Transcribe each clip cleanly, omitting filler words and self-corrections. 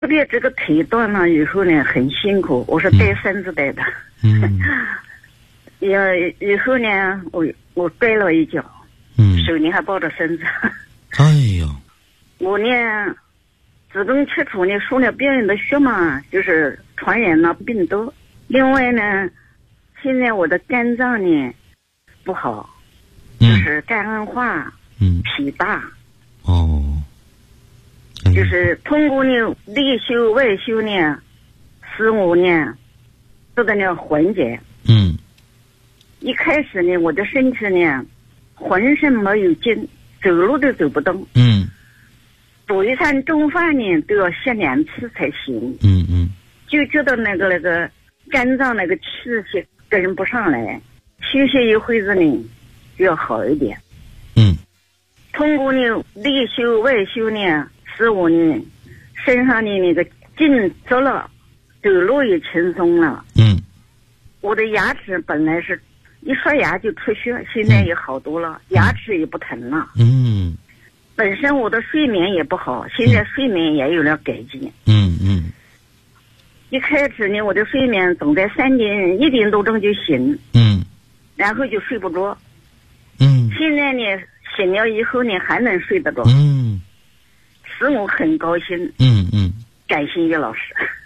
特别这个腿断了以后呢，很辛苦，我是带孙子带的。以后呢，我摔了一跤，手里还抱着孙子。 哎呦， 我呢，子宫切除呢，输了别人的血嘛，就是传染了病毒。另外呢，现在我的肝脏呢不好，就是肝硬化，脾大。 哦， 就是通过呢内修外修呢，使我呢得到了缓解。一开始呢，我的身体呢浑身没有劲，走路都走不动。煮一餐中饭呢都要歇2次才行。就觉得那个肝脏那个气血跟不上来，休息一会子呢就要好一点。通过呢内修外修呢，使我呢身上的那个劲足了，走路也轻松了。我的牙齿本来是一刷牙就出血，现在也好多了，牙齿也不疼了。本身我的睡眠也不好，现在睡眠也有了改进。一开始呢，我的睡眠总在1点多钟就醒，然后就睡不着。现在呢，醒了以后呢，还能睡得着。使我很高兴。感谢叶老师。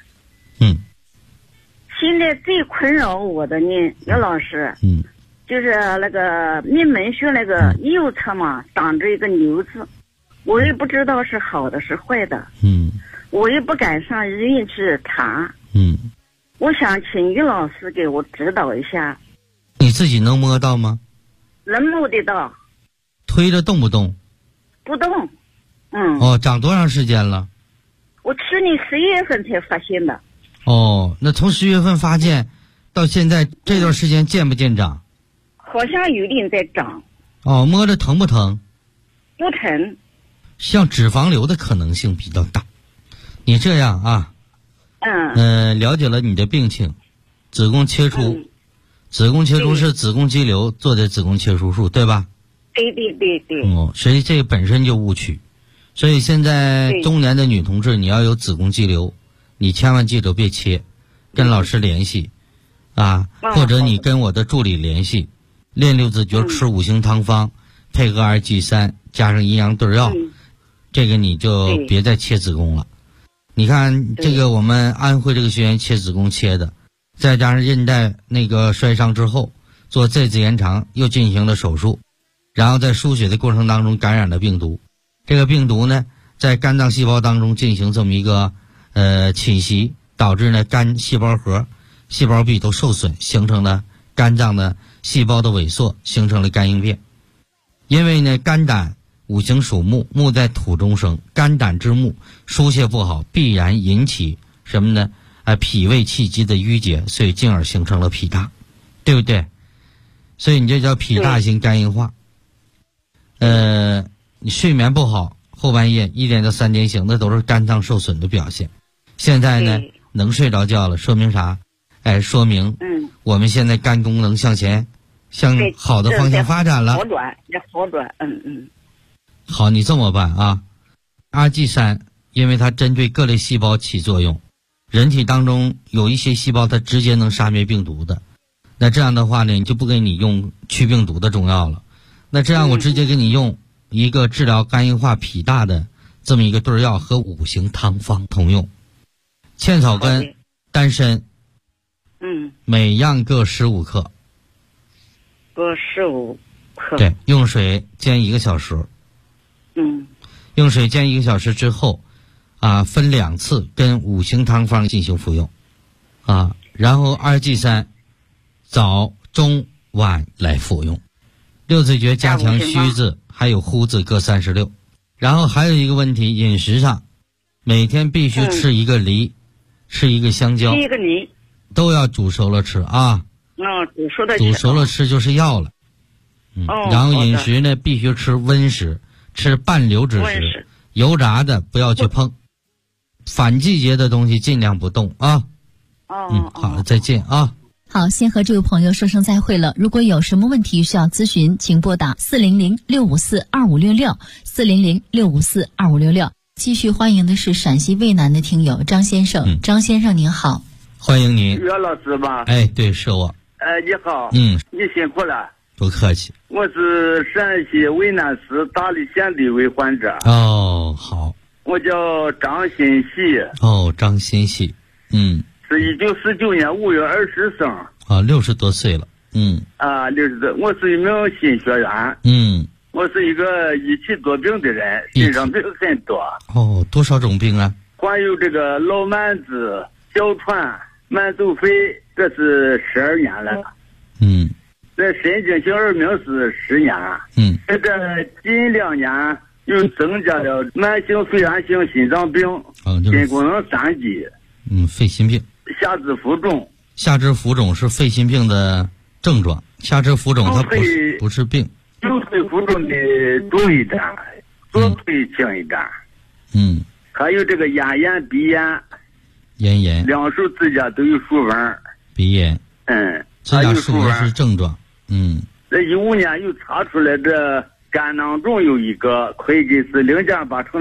现在最困扰我的呢，叶老师，就是那个命门穴那个右侧嘛，长着一个瘤子，我也不知道是好的是坏的。我也不敢上医院去查。我想请于老师给我指导一下。 你自己能摸到吗？ 能摸得到。 推着动不动？ 不动。 长多长时间了？ 我去年10月份才发现的。 那从10月份发现到现在这段时间见不见长？ 好像有点在长。 摸着疼不疼？ 不疼。 像脂肪瘤的可能性比较大。你这样啊，了解了你的病情，子宫切除，子宫切除是子宫肌瘤做的子宫切除术，对吧？ 对。 所以这本身就误区。所以现在中年的女同志，你要有子宫肌瘤，你千万记住别切，跟老师联系或者你跟我的助理联系，练6字诀，吃5行汤方，配合2G3加上阴阳对药，这个你就别再切子宫了。你看这个我们安徽这个学员切子宫切的，再加上韧带那个摔伤之后做再次延长，又进行了手术，然后在输血的过程当中感染了病毒。这个病毒呢在肝脏细胞当中进行这么一个侵袭，导致呢肝细胞核细胞壁都受损，形成了肝脏的细胞的萎缩，形成了肝硬变。因为呢肝胆五行属木，木在土中生，肝胆之木疏泄不好，必然引起什么呢？脾胃气机的淤结，所以进而形成了脾大，对不对？所以你这叫脾大型肝硬化。你睡眠不好，后半夜1点到3点醒，那都是肝脏受损的表现。现在呢能睡着觉了，说明啥？说明我们现在肝功能向前向好的方向发展了， 好转。 好，你这么办RG3，因为它针对各类细胞起作用，人体当中有一些细胞它直接能杀灭病毒的，那这样的话呢，你就不给你用去病毒的中药了，那这样我直接给你用一个治疗肝硬化脾大的这么一个对药，和5行汤方同用，茜草根、丹参，每样各15克， 各15克。 对，用水煎1个小时。用水煎1个小时之后分2次跟5行汤方进行服用然后2G3早中晚来服用，6字诀加强虚字还有呼字各36。然后还有一个问题，饮食上每天必须吃1个梨，吃1个香蕉， 吃1个梨都要煮熟了吃煮熟了吃就是要了。然后饮食呢必须吃温食，吃半流质食，油炸的不要去碰，反季节的东西尽量不动好了，再见好，先和这位朋友说声再会了。如果有什么问题需要咨询，请拨打400-654-2566，400-654-2566。 继续欢迎的是陕西渭南的听友张先生。张先生您好。 欢迎您。 岳老师吧？ 哎，对，是我。 你好。 你辛苦了。 不客气。 我是陕西渭南市大荔县的一位患者。 哦，好。 我叫张新喜。 哦，张新喜。 是1949年5月20生。 啊，60多岁了。 60多。我是一名新学员。我是一个一气多病的人，身上病很多。 哦，多少种病啊？ 患有这个老慢子、哮喘、慢走肺，这是12年了。这神经性耳鸣是10年。这个近2年又增加了慢性肺炎性心脏病、心功能3级。 肺心病。 下肢浮肿。 下肢浮肿是肺心病的症状。下肢浮肿它不是病。 右腿浮肿的重一点，左腿轻一点。还有这个咽炎、鼻炎。 咽炎。 两手指甲都有竖纹。 鼻炎。指甲竖纹是症状。 这15年又查出来这肝囊肿有一个，会计是0.8乘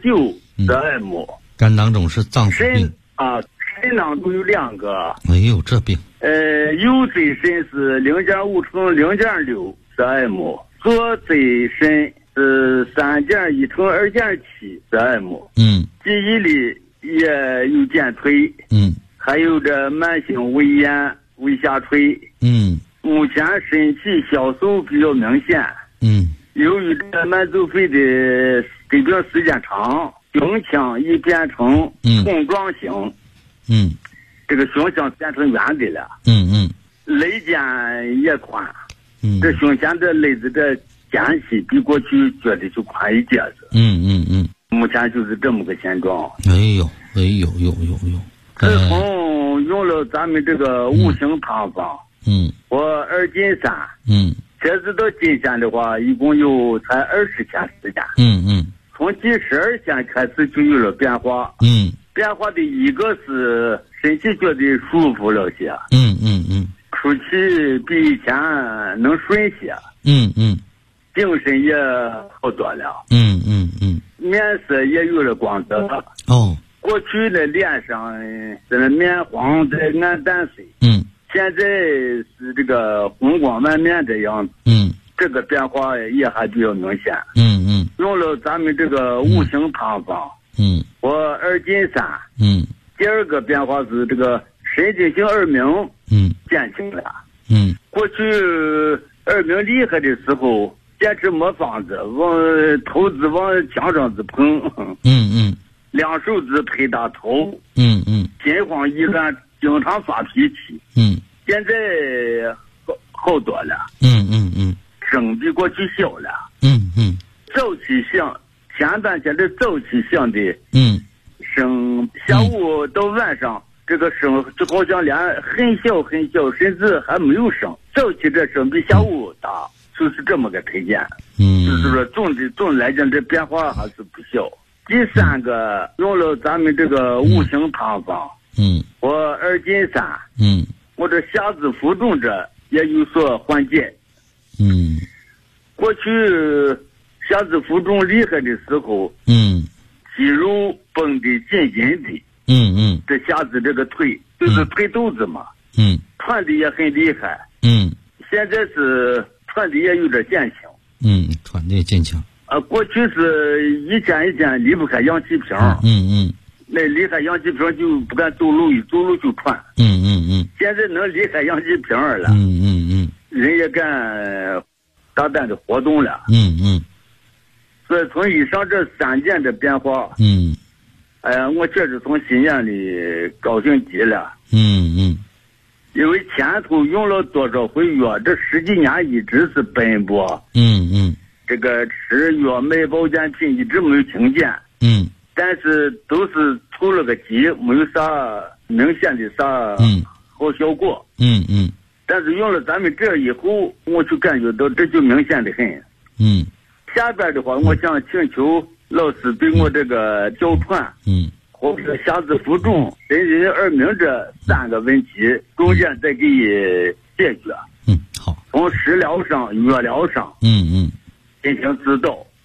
0.9的 m。 肝囊肿是脏腑病。 肾囊肿有2个。 哎呦，这病。 右椎肾是0.5乘0.6的 m， 左椎肾是3.1乘2.7的 m。记忆力也有减退。还有这慢性胃炎、胃下垂。目前身体消瘦比较明显。由于这慢走肺的疾病时间长，胸腔已变成桶状型。这个胸腔变成圆的了。肋间也宽。这胸前的肋子的间隙比过去觉得就宽一截子。目前就是这么个现状。 哎呦。 自从用了咱们这个五行汤方。我2斤3。截止到今天的话，一共有才20天时间。从第12天开始就有了变化。变化的一个是身体觉得舒服了些。出气比以前能顺些。精神也好多了。面色也有了光泽。过去的脸上这面黄的暗淡水。现在是这个红光满面的样子。这个变化也还比较明显。用了咱们这个五行汤方。我2斤3。第二个变化是这个神经性耳鸣。减轻了。过去耳鸣厉害的时候，坚持没方子，头子往墙上子碰。两手指拍打头。心慌意乱，经常发脾气。现在好多了。声比过去小了。早起响，前半天的早起响的。声下午到晚上，这个声就好像连很小很小，甚至还没有声。早起这声比下午大，就是这么个推荐。就是说总来讲，这变化还是不小。第3个用了咱们这个五行汤方。我2斤3。我这下肢浮肿这也有所缓解。过去下肢浮肿厉害的时候。肌肉绷得紧紧的。这下肢这个腿就是腿肚子嘛。喘的也很厉害。现在是喘的也有点减轻。 喘的也减轻。 过去是一天离不开氧气瓶。那离开氧气瓶就不敢走路，一走路就喘。现在能离开氧气瓶了。人也敢大胆的活动了。所以从以上这3件的变化。我确实从心眼里高兴极了。因为前头用了多少回药，这10几年一直是奔波。这个吃药买保健品一直没有停减。但是都是出了个急，没有啥明显的啥好效果。但是用了咱们这以后，我就感觉到这就明显的很。下边的话，我想请求老师对我这个哮喘。或者下肢浮肿、神经性耳鸣这3个问题，中间再给解决。 好。 从食疗上、药疗上。进行指导。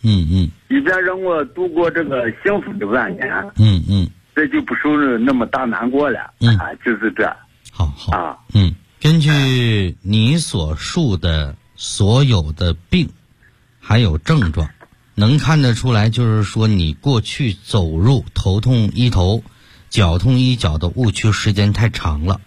一边让我度过这个幸福的晚年，这就不受那么大难过了，就是这。 好啊，根据你所述的所有的病，还有症状，能看得出来，就是说你过去走入头痛医头、脚痛医脚的误区时间太长了，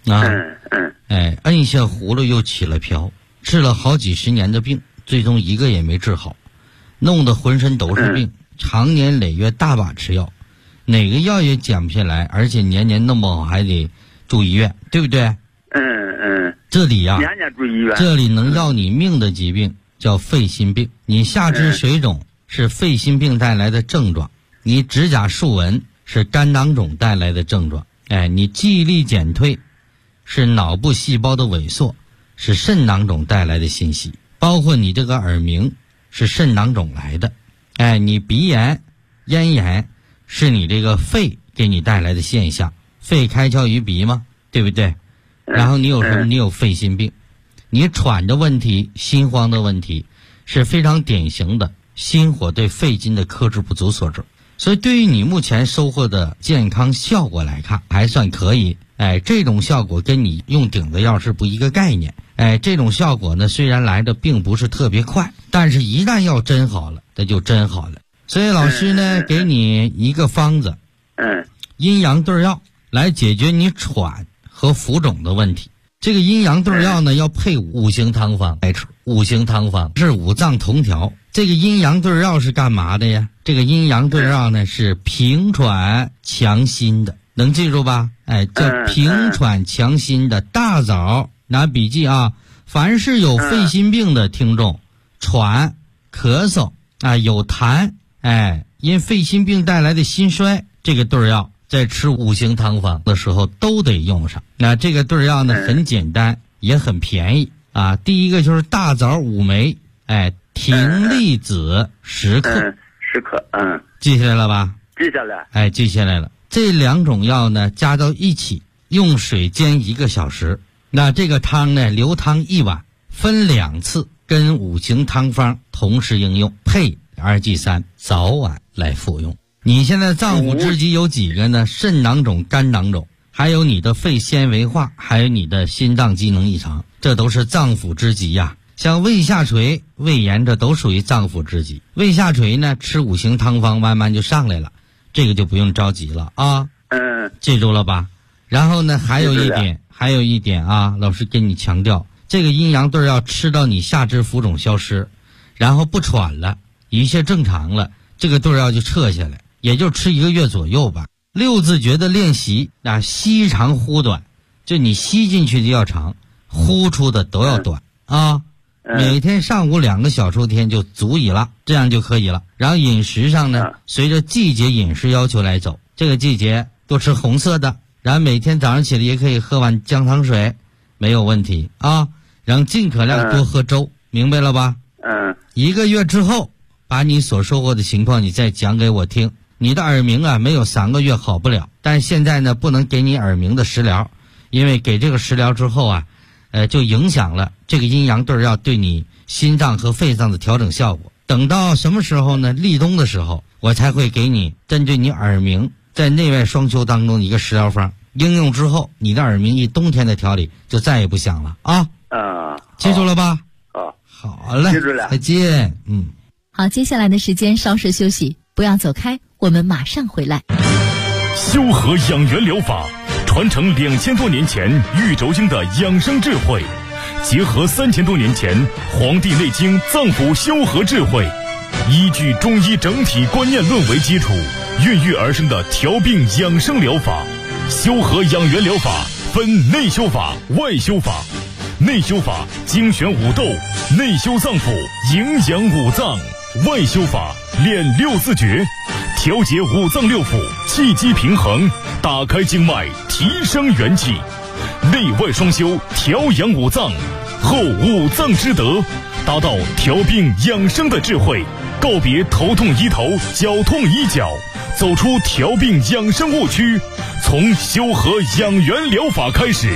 摁下葫芦又起了瓢，治了好几十年的病，最终一个也没治好，弄得浑身都是病，长年累月大把吃药，哪个药也减不下来，而且年年弄不好还得住医院，对不对？这里呀， 年年住医院。 这里能要你命的疾病叫肺心病，你下肢水肿是肺心病带来的症状，你指甲竖纹是肝囊肿带来的症状，你记忆力减退是脑部细胞的萎缩，是肾囊肿带来的信息，包括你这个耳鸣是肾囊肿来的，你鼻炎、咽炎是你这个肺给你带来的现象，肺开窍于鼻嘛，对不对？然后你有什么？你有肺心病，你喘的问题、心慌的问题是非常典型的心火对肺经的克制不足所致。所以对于你目前收获的健康效果来看还算可以，这种效果跟你用顶的药是不一个概念，这种效果呢虽然来的并不是特别快，但是一旦要真好了，那就真好了。所以老师呢给你一个方子，阴阳对药来解决你喘和浮肿的问题。这个阴阳对药呢要配五行汤方来吃，五行汤方是五脏同调。这个阴阳对药是干嘛的呀？这个阴阳对药呢是平喘强心的，能记住吧？叫平喘强心的。大枣拿笔记啊，凡是有肺心病的听众，喘、咳嗽有痰，因肺心病带来的心衰，这个对药在吃五行汤方的时候都得用上。那这个对药呢很简单也很便宜啊。第一个就是大枣5枚，葶苈子10克 ，10克， 记下来了吧？ 记下来， 记下来了。这两种药呢加到一起，用水煎1个小时。那这个汤呢流汤1碗，分2次，跟五行汤方同时应用，配2G3，早晚来服用。你现在脏腑之疾有几个呢？肾囊肿、肝囊肿，还有你的肺纤维化，还有你的心脏机能异常，这都是脏腑之疾呀。像胃下垂、胃炎，这都属于脏腑之疾。胃下垂呢，吃五行汤方慢慢就上来了，这个就不用着急了啊。记住了吧？然后呢，还有一点啊，老师跟你强调，这个阴阳对药吃到你下肢浮肿消失，然后不喘了，一切正常了，这个对药就撤下来。也就吃1个月左右吧。6字诀的练习吸长呼短，就你吸进去的要长，呼出的都要短啊。每天上午2个小抽天就足以了，这样就可以了。然后饮食上呢，随着季节饮食要求来走。这个季节多吃红色的，然后每天早上起来也可以喝碗姜汤水，没有问题啊。然后尽可量多喝粥，明白了吧？1个月之后，把你所收获的情况你再讲给我听。你的耳鸣没有3个月好不了，但是现在呢不能给你耳鸣的食疗，因为给这个食疗之后就影响了这个阴阳对药对你心脏和肺脏的调整效果。等到什么时候呢？立冬的时候，我才会给你针对你耳鸣在内外双修当中一个食疗方，应用之后，你的耳鸣一冬天的调理就再也不响了啊！记住了吧？好嘞， 记住了， 再见。 好，接下来的时间稍事休息，不要走开，我们马上回来。 修和养元疗法传承2000多年前玉轴经的养生智慧，结合3000多年前《黄帝内经》脏腑修和智慧，依据中医整体观念论为基础，孕育而生的调病养生疗法。修和养元疗法分内修法、外修法。内修法精选五斗，内修脏腑，营养五脏；外修法练6字诀，调节五脏六腑，气机平衡，打开经脉，提升元气。内外双修，调养五脏，后五脏之德，达到调病养生的智慧。告别头痛医头，脚痛医脚，走出调病养生误区，从修和养元疗法开始。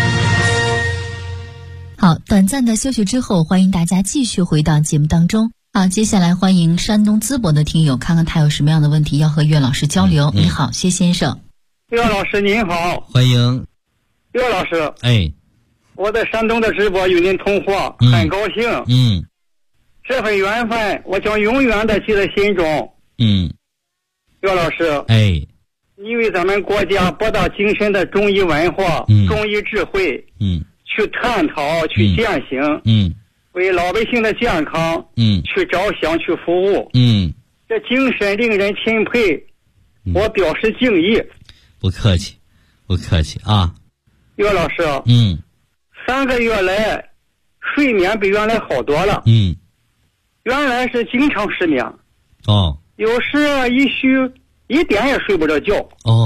好，短暂的休息之后，欢迎大家继续回到节目当中。 好，接下来欢迎山东淄博的听友，看看他有什么样的问题要和岳老师交流。你好，谢先生。 岳老师您好。 欢迎。 岳老师。 哎。 我在山东的直播与您通话，很高兴。这份缘分，我将永远的记在心中。岳老师。 哎。 因为咱们国家博大精深的中医文化、中医智慧，去探讨、去践行，为老百姓的健康，去着想、去服务，这精神令人钦佩，我表示敬意。 不客气，不客气啊。 岳老师，3个月来，睡眠比原来好多了。原来是经常失眠。有时一宿一点也睡不着觉。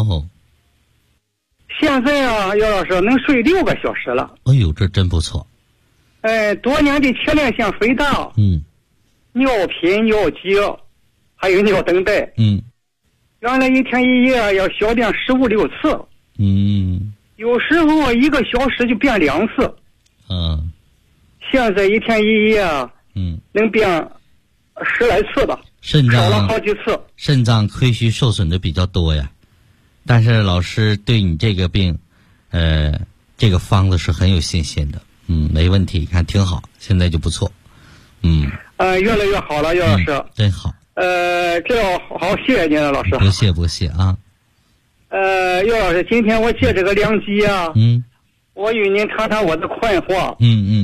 现在啊，岳老师能睡6个小时了。 哎呦，这真不错。 多年的前列腺肥大，尿频、尿急，还有尿等待。原来一天一夜要小便15、16次。有时候1个小时就便2次。现在一天一夜能便10来次吧。少了好几次。 肾脏亏虚受损的比较多呀，但是老师对你这个病，这个方子是很有信心的。没问题，看挺好，现在就不错。 越来越好了，岳老师。 真好。 这要好，谢谢您了，老师。 不谢啊。 岳老师，今天我借这个良机啊，我与您谈谈我的困惑。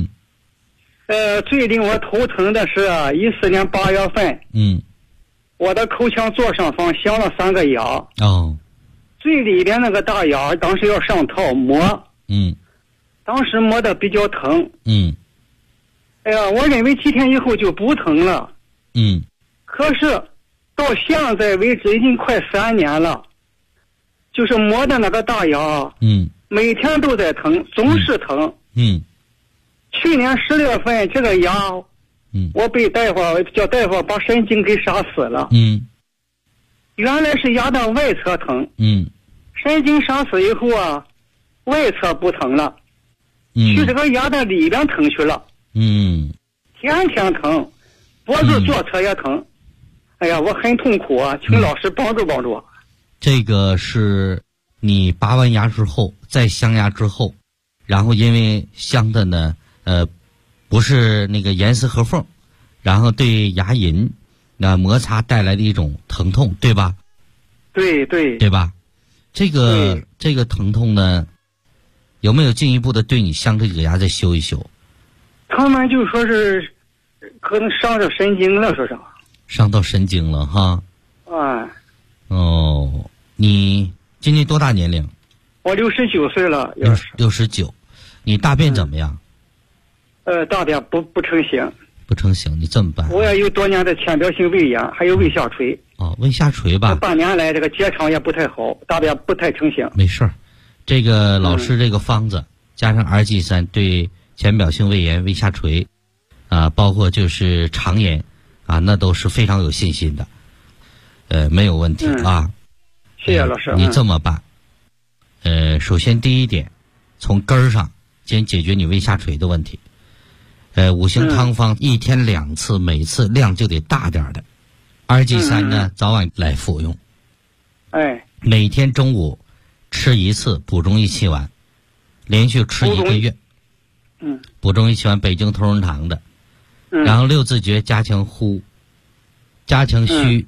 最令我头疼的是14年8月份，我的口腔左上方镶了3个牙。最里边那个大牙，当时要上套磨。当时磨的比较疼。哎呀，我认为几天以后就不疼了。可是到现在为止已经快3年了，就是磨的那个大牙，每天都在疼，总是疼。去年10月份这个牙，我被叫大夫把神经给杀死了。原来是牙的外侧疼。神经杀死以后啊，外侧不疼了，去这个牙的里边疼去了。天天疼，脖子左侧也疼。哎呀，我很痛苦啊，请老师帮助帮助。 这个是你拔完牙之后，再镶牙之后，然后因为镶的呢，不是那个严丝合缝，然后对牙龈摩擦带来的一种疼痛，对吧？对吧？这个疼痛呢，有没有进一步的对你镶这几个牙再修一修？ 他们就说是可能伤着神经了，说是伤到神经了哈。你今年多大年龄？ 我69岁了。 69，你大便怎么样？ 大便不成形。 不成形，你这么办？ 我也有多年的浅表性胃炎，还有胃下垂。 胃下垂吧。 半年来这个结肠也不太好，大便不太成形。 没事儿，这个老师这个方子加上RG3对浅表性胃炎、胃下垂，包括就是肠炎那都是非常有信心的，没有问题啊。 谢谢老师。 你这么办，首先第一点，从根儿上先解决你胃下垂的问题。5行汤方1天2次，每次量就得大点的。RG3呢，早晚来服用。每天中午吃1次，补中益气丸，连续吃1个月。补中益气丸，北京同仁堂的。然后6字诀加强呼，加强虚。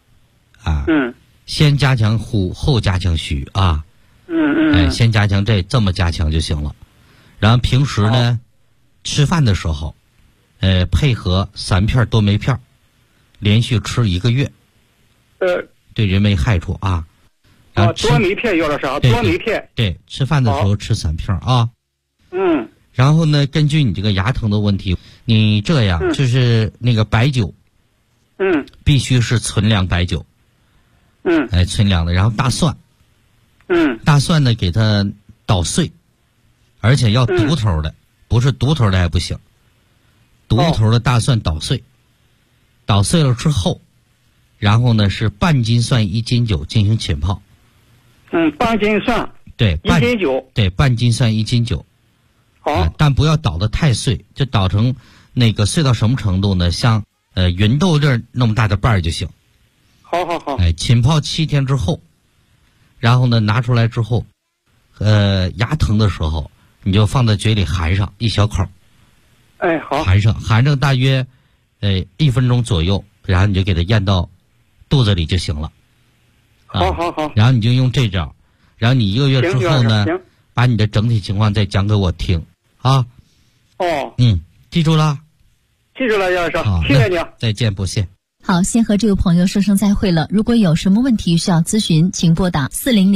先加强呼，后加强虚啊。先加强这么加强就行了。然后平时呢，吃饭的时候，配合3片多酶片，连续吃1个月，对人没害处啊。然后多酶片有了啥？多酶片。 对，吃饭的时候吃3片啊。然后呢，根据你这个牙疼的问题，你这样就是那个白酒，必须是存粮白酒。存粮的。然后大蒜，大蒜呢给它捣碎，而且要独头的，不是独头的还不行。独头的大蒜捣碎，捣碎了之后，然后呢是半斤蒜1斤酒进行浸泡。 半斤蒜对 1斤酒， 对，半斤蒜1斤酒。好，但不要捣得太碎，就捣成那个碎到什么程度呢？像芸豆粒那么大的瓣儿就行。 好好好。 浸泡7天之后，然后呢拿出来之后，牙疼的时候你就放在嘴里含上一小口。 好。 含上大约1分钟左右，然后你就给它咽到肚子里就行了。 好好好。 然后你就用这招，然后你1个月之后呢，把你的整体情况再讲给我听啊。记住了。 记住了，杨老师，谢谢你。 再见，不谢。 好，先和这位朋友说声再会了。如果有什么问题需要咨询，请拨打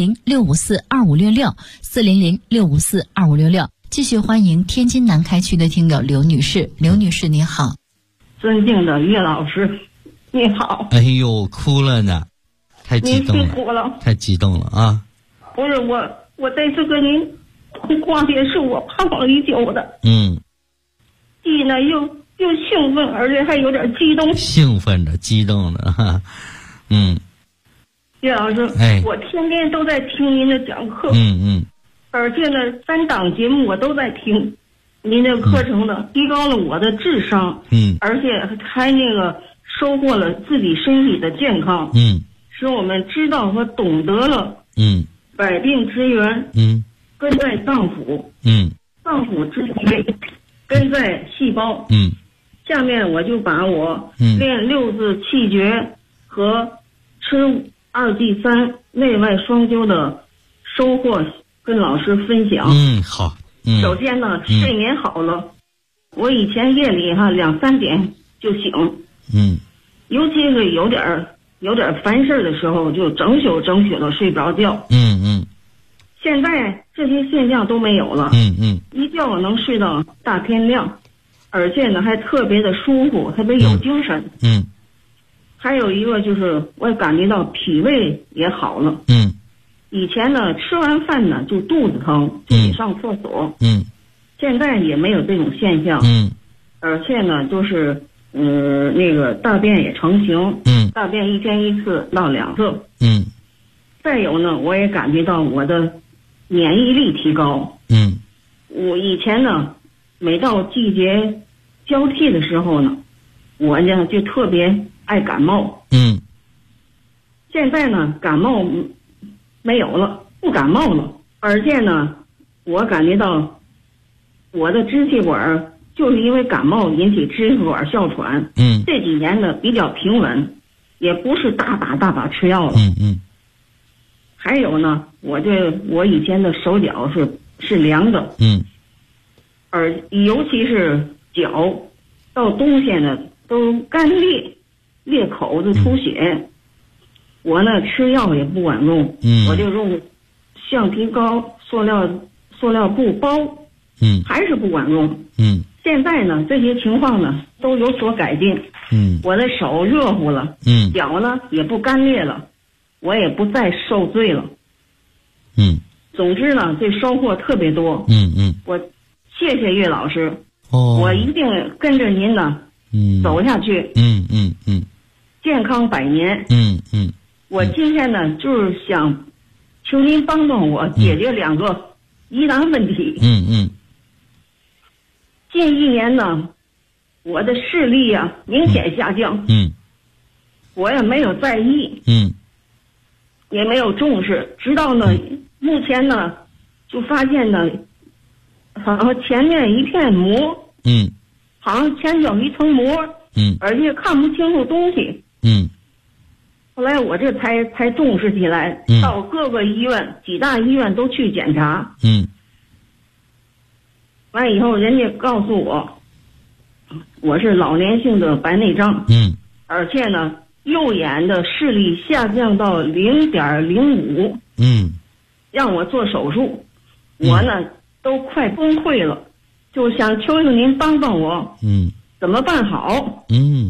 400-654-2566，400-654-2566。继续欢迎天津南开区的听友刘女士。刘女士你好。 尊敬的岳老师你好。 哎呦，哭了呢，太激动了。 您辛苦了， 太激动了啊。 不是我这次跟您通话也是我盼望已久的。既呢又兴奋，而且还有点激动。 兴奋着，激动着哈。 岳老师，我天天都在听您的讲课。而且呢3档节目我都在听，您的课程呢提高了我的智商。而且还那个收获了自己身体的健康。使我们知道和懂得了。百病之源。根在脏腑。脏腑之髓根在细胞。下面我就把我练6字气诀和吃2剂3内外双修的收获跟老师分享。 好。 首先呢，睡眠好了，我以前夜里2、3点就醒。尤其是有点烦事的时候，就整宿的睡不着觉。现在这些现象都没有了。一觉能睡到大天亮，而且呢还特别的舒服，特别有精神。还有一个就是我感觉到脾胃也好了。以前呢吃完饭呢就肚子疼，就得上厕所。现在也没有这种现象。而且呢就是那个大便也成型。大便1天1次到2次。再有呢，我也感觉到我的免疫力提高。我以前呢每到季节交替的时候呢，我呢就特别爱感冒。现在呢感冒没有了，不感冒了。而且呢我感觉到我的支气管就是因为感冒引起支气管哮喘。这几年呢比较平稳，也不是大把吃药了。还有呢，我以前的手脚是凉的。而尤其是脚到冬天呢都干裂口子出血。我呢吃药也不管用。我就用橡皮膏塑料布包。还是不管用。现在呢这些情况呢都有所改进。我的手热乎了。脚呢也不干裂了，我也不再受罪了。总之呢这收获特别多。我谢谢岳老师。我一定跟着您呢走下去。健康100年。我今天呢就是想求您帮帮我解决2个疑难问题。近1年呢我的视力明显下降。我也没有在意。也没有重视，直到呢目前呢就发现呢好像前面一片膜。好像前脚一层膜。而且看不清楚东西。后来我这才重视起来。到各个医院几大医院都去检查。完以后人家告诉我是老年性的白内障。而且呢右眼的视力下降到0.05。让我做手术。我呢都快崩溃了，就想求求您帮帮我。怎么办好？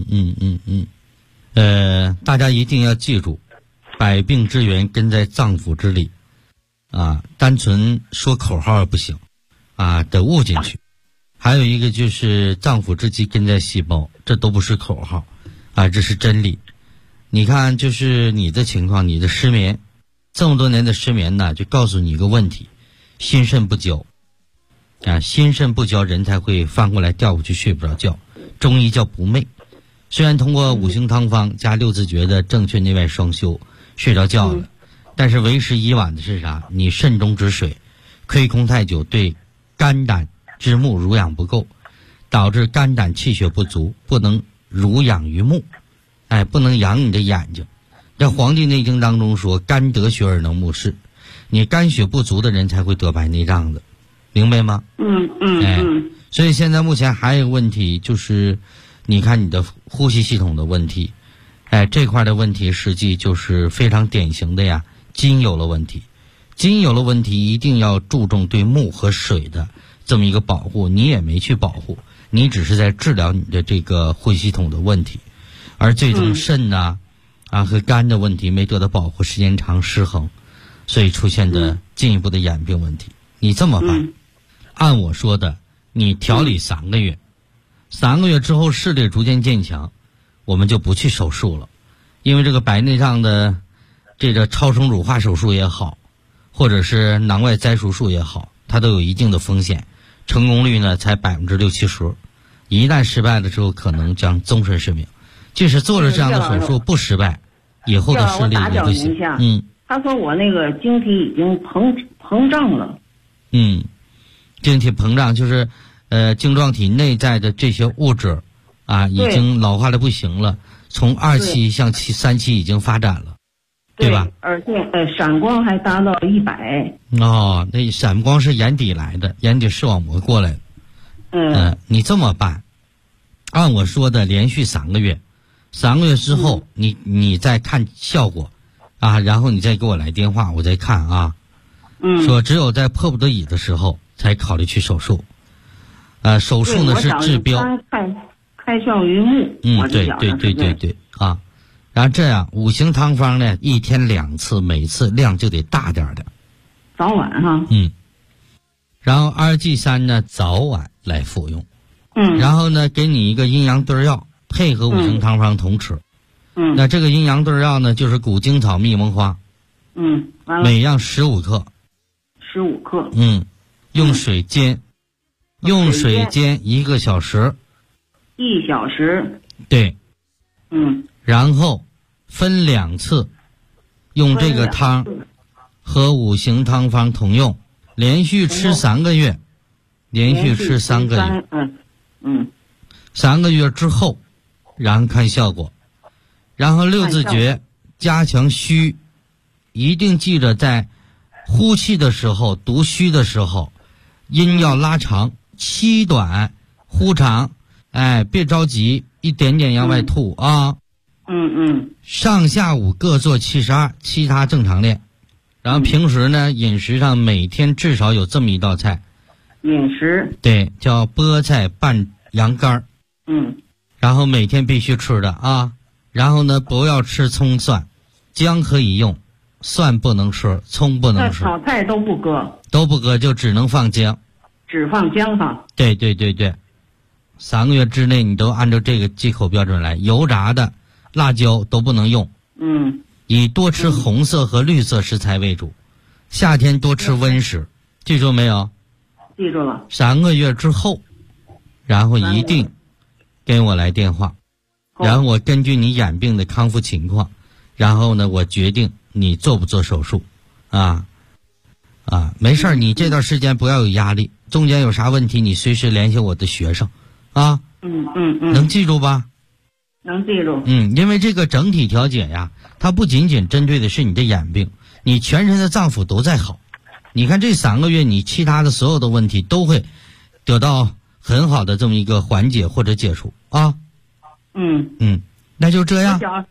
大家一定要记住，百病之源根在脏腑之里。单纯说口号不行。得悟进去。还有一个就是脏腑之基根在细胞，这都不是口号。这是真理。你看就是你的情况，你的失眠，这么多年的失眠呢，就告诉你一个问题，心肾不交。心肾不交，人才会翻过来调过去睡不着觉，中医叫不寐。 虽然通过五行汤方加六字诀的正确内外双修睡着觉了，但是为时已晚的是啥？你肾中之水亏空太久，对肝胆之目濡养不够，导致肝胆气血不足，不能濡养于目，不能养你的眼睛。在《黄帝内经》当中说，肝得血而能目视，你肝血不足的人才会得白内障的，明白吗？所以现在目前还有一个问题，就是你看你的呼吸系统的问题，这块的问题实际就是非常典型的呀，筋有了问题。筋有了问题，一定要注重对木和水的这么一个保护，你也没去保护，你只是在治疗你的这个呼吸系统的问题，而最终肾呐和肝的问题没得到保护，时间长失衡，所以出现的进一步的眼病问题。你这么办，按我说的，你调理3个月，3个月之后视力逐渐渐强，我们就不去手术了，因为这个白内障的这个超声乳化手术也好，或者是囊外摘除术也好，它都有一定的风险，成功率呢才60%-70%，一旦失败了之后，可能将终身失明。即使做了这样的手术不失败，以后的视力也会行。 他说我那个晶体已经膨胀了。 晶体膨胀就是晶状体内在的这些物质已经老化的不行了，从2期向3期已经发展了，对吧？ 而且闪光还达到100。 那闪光是眼底来的，眼底视网膜过来的。你这么办，按我说的连续3个月，3个月之后你再看效果然后你再给我来电话，我再看说只有在迫不得已的时候才考虑去手术。手术呢是治标， 开窍于目。 对然后这样五行汤方呢，1天2次，每次量就得大点的， 早晚哈。 然后2G3呢早晚来服用。然后呢给你一个阴阳对药，配合五行汤方同吃。那这个阴阳对药呢就是谷精草、蜜蒙花。每样15克。 15克。 用水煎1个小时。 1小时。 对。然后分2次，用这个汤和五行汤方同用，连续吃3个月。连续吃3个月。3个月之后，然后看效果。然后六字诀加强虚，一定记着在呼气的时候、读虚的时候，音要拉长，气短，呼长，别着急，一点点往外吐上下午各做72，其他正常练。然后平时呢，饮食上每天至少有这么一道菜。 饮食对，叫菠菜拌羊肝。然后每天必须吃的然后呢，不要吃葱蒜，姜可以用，蒜不能吃，葱不能吃。 炒菜都不搁， 就只能放姜， 只放姜哈。 对，3个月之内你都按照这个忌口标准来，油炸的、辣椒都不能用。以多吃红色和绿色食材为主，夏天多吃温食，记住没有？ 记住了。 3个月之后，然后一定给我来电话，然后我根据你眼病的康复情况，然后呢，我决定你做不做手术。没事儿，你这段时间不要有压力，中间有啥问题你随时联系我的学生能记住吧？ 能记住。 因为这个整体调节呀，它不仅仅针对的是你的眼病，你全身的脏腑都在好。你看这3个月，你其他的所有的问题都会得到很好的这么一个缓解或者解除那就这样。